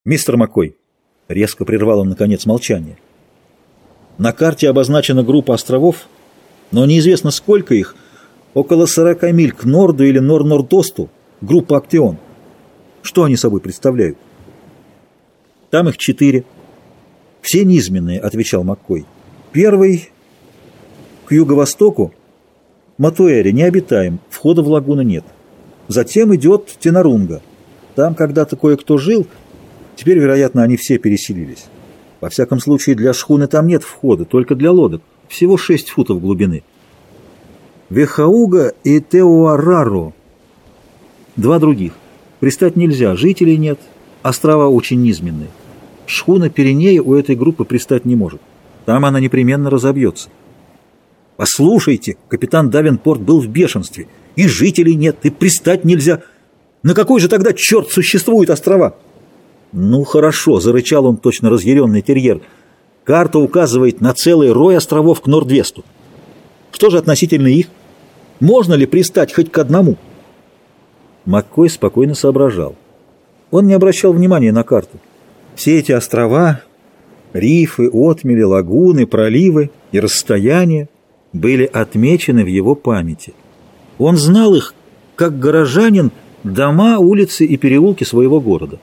«Мистер Маккой», — резко прервал он, наконец, молчание, — «на карте обозначена группа островов, но неизвестно, сколько их, около 40 миль к норду или нор-нордосту, группа Актеон. Что они собой представляют?» «Там их 4. Все низменные», — отвечал Маккой. «Первый к юго-востоку Матуэри необитаем, входа в лагуну нет. Затем идет Тенарунга. Там когда-то кое-кто жил, теперь, вероятно, они все переселились. Во всяком случае, для шхуны там нет входа, только для лодок, всего 6 футов глубины. Вехауга и Теуараро. 2 других. Пристать нельзя, жителей нет, острова очень низменные. Шхуна Пиренея у этой группы пристать не может. Там она непременно разобьется. Послушайте, капитан Давенпорт был в бешенстве. И жителей нет, и пристать нельзя. На какой же тогда черт существуют острова? Ну хорошо, зарычал он, точно разъяренный терьер. Карта указывает на целый рой островов к Норд-Весту. Что же относительно их? Можно ли пристать хоть к одному? Маккой спокойно соображал. Он не обращал внимания на карту. Все эти острова, рифы, отмели, лагуны, проливы и расстояния были отмечены в его памяти. Он знал их, как горожанин, дома, улицы и переулки своего города.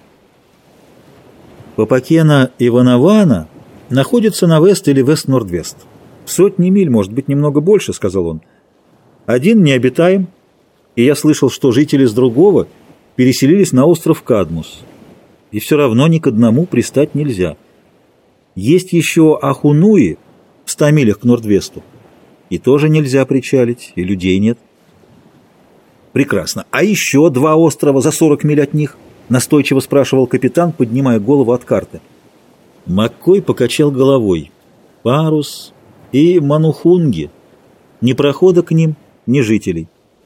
Папакена и Ванавана находятся на вест или вест-норд-вест. Сотни миль, может быть, немного больше, сказал он. Один необитаем, и я слышал, что жители с другого переселились на остров Кадмус. И все равно ни к одному пристать нельзя. Есть еще Ахунуи в 100 милях к Норд-Весту. И тоже нельзя причалить, и людей нет. Прекрасно. А еще 2 острова за 40 миль от них? Настойчиво спрашивал капитан, поднимая голову от карты. Маккой покачал головой. Парус и Манухунги. Ни прохода к ним, ни жителей.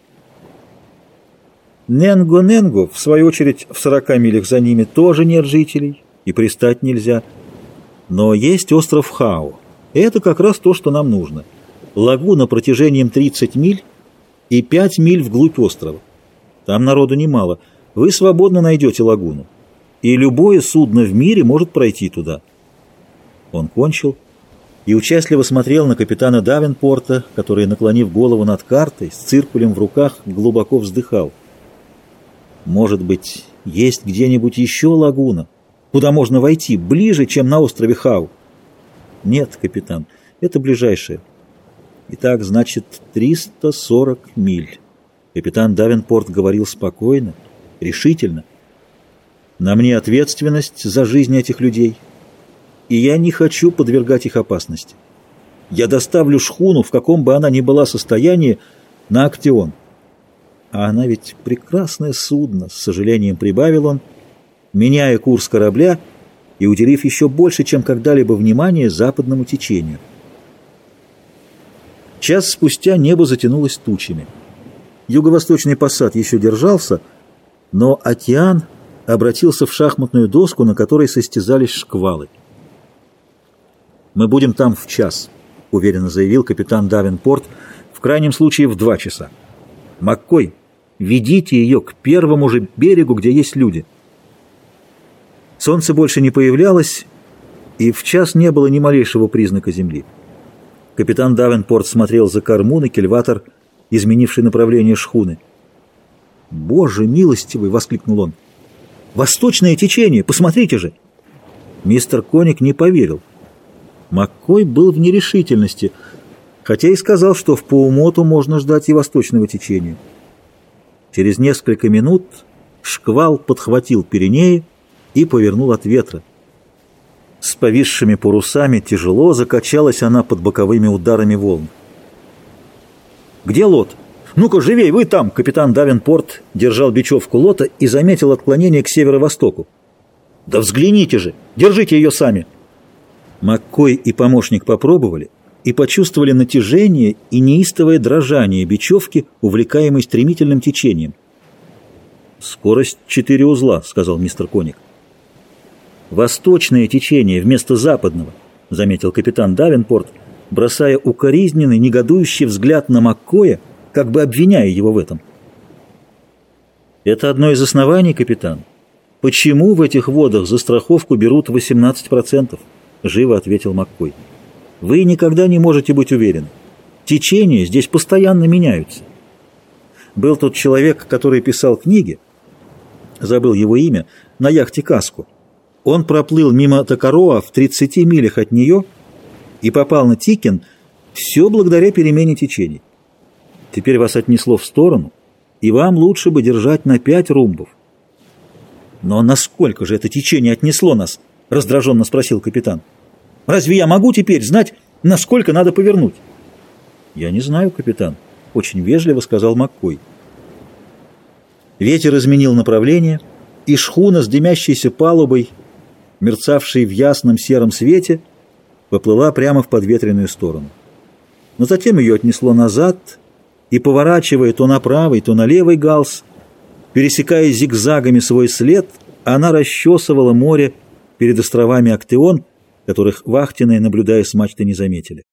Ненго-Ненго, в свою очередь, в 40 милях за ними тоже нет жителей, и пристать нельзя. Но есть остров Хао. Это как раз то, что нам нужно. Лагуна протяжением 30 миль и 5 миль вглубь острова. Там народу немало. Вы свободно найдете лагуну. И любое судно в мире может пройти туда. Он кончил и участливо смотрел на капитана Давенпорта, который, наклонив голову над картой, с циркулем в руках, глубоко вздыхал. Может быть, есть где-нибудь еще лагуна, куда можно войти, ближе, чем на острове Хау? Нет, капитан, это ближайшее. Итак, значит, 340 миль. Капитан Давенпорт говорил спокойно, решительно. На мне ответственность за жизнь этих людей, и я не хочу подвергать их опасности. Я доставлю шхуну, в каком бы она ни была состоянии, на Актеон. А она ведь прекрасное судно, с сожалением прибавил он, меняя курс корабля и уделив еще больше, чем когда-либо внимание западному течению. Час спустя небо затянулось тучами. Юго-восточный пассат еще держался, но океан обратился в шахматную доску, на которой состязались шквалы. «Мы будем там в час», — уверенно заявил капитан Давенпорт, «в крайнем случае в 2 часа. Маккой, ведите ее к первому же берегу, где есть люди». Солнце больше не появлялось, и в час не было ни малейшего признака земли. Капитан Давенпорт смотрел за корму на кильватор, изменивший направление шхуны. «Боже милостивый!» — воскликнул он. «Восточное течение! Посмотрите же!» Мистер Коник не поверил. Маккой был в нерешительности, хотя и сказал, что в Паумоту можно ждать и восточного течения. Через несколько минут шквал подхватил Пиренеи и повернул от ветра. С повисшими парусами тяжело закачалась она под боковыми ударами волн. «Где лот? Ну-ка, живей, вы там!» Капитан Давенпорт держал бечевку лота и заметил отклонение к северо-востоку. «Да взгляните же! Держите ее сами!» Маккой и помощник попробовали и почувствовали натяжение и неистовое дрожание бечевки, увлекаемой стремительным течением. «Скорость 4 узла», — сказал мистер Коник. «Восточное течение вместо западного», — заметил капитан Давенпорт, бросая укоризненный, негодующий взгляд на Маккоя, как бы обвиняя его в этом. «Это одно из оснований, капитан. «Почему в этих водах за страховку берут 18%?» — живо ответил Маккой. «Вы никогда не можете быть уверены. Течения здесь постоянно меняются». Был тот человек, который писал книги, забыл его имя, на яхте «Каску». Он проплыл мимо Токароа в 30 милях от нее и попал на Тикен, все благодаря перемене течений. Теперь вас отнесло в сторону, и вам лучше бы держать на 5 румбов. «Но насколько же это течение отнесло нас?» — раздраженно спросил капитан. «Разве я могу теперь знать, насколько надо повернуть?» «Я не знаю, капитан», — очень вежливо сказал Маккой. Ветер изменил направление, и шхуна с дымящейся палубой, мерцавшей в ясном сером свете, поплыла прямо в подветренную сторону. Но затем ее отнесло назад, и, поворачивая то на правый, то на левый галс, пересекая зигзагами свой след, она расчесывала море перед островами Актеон, которых вахтенные, наблюдая с мачты, не заметили.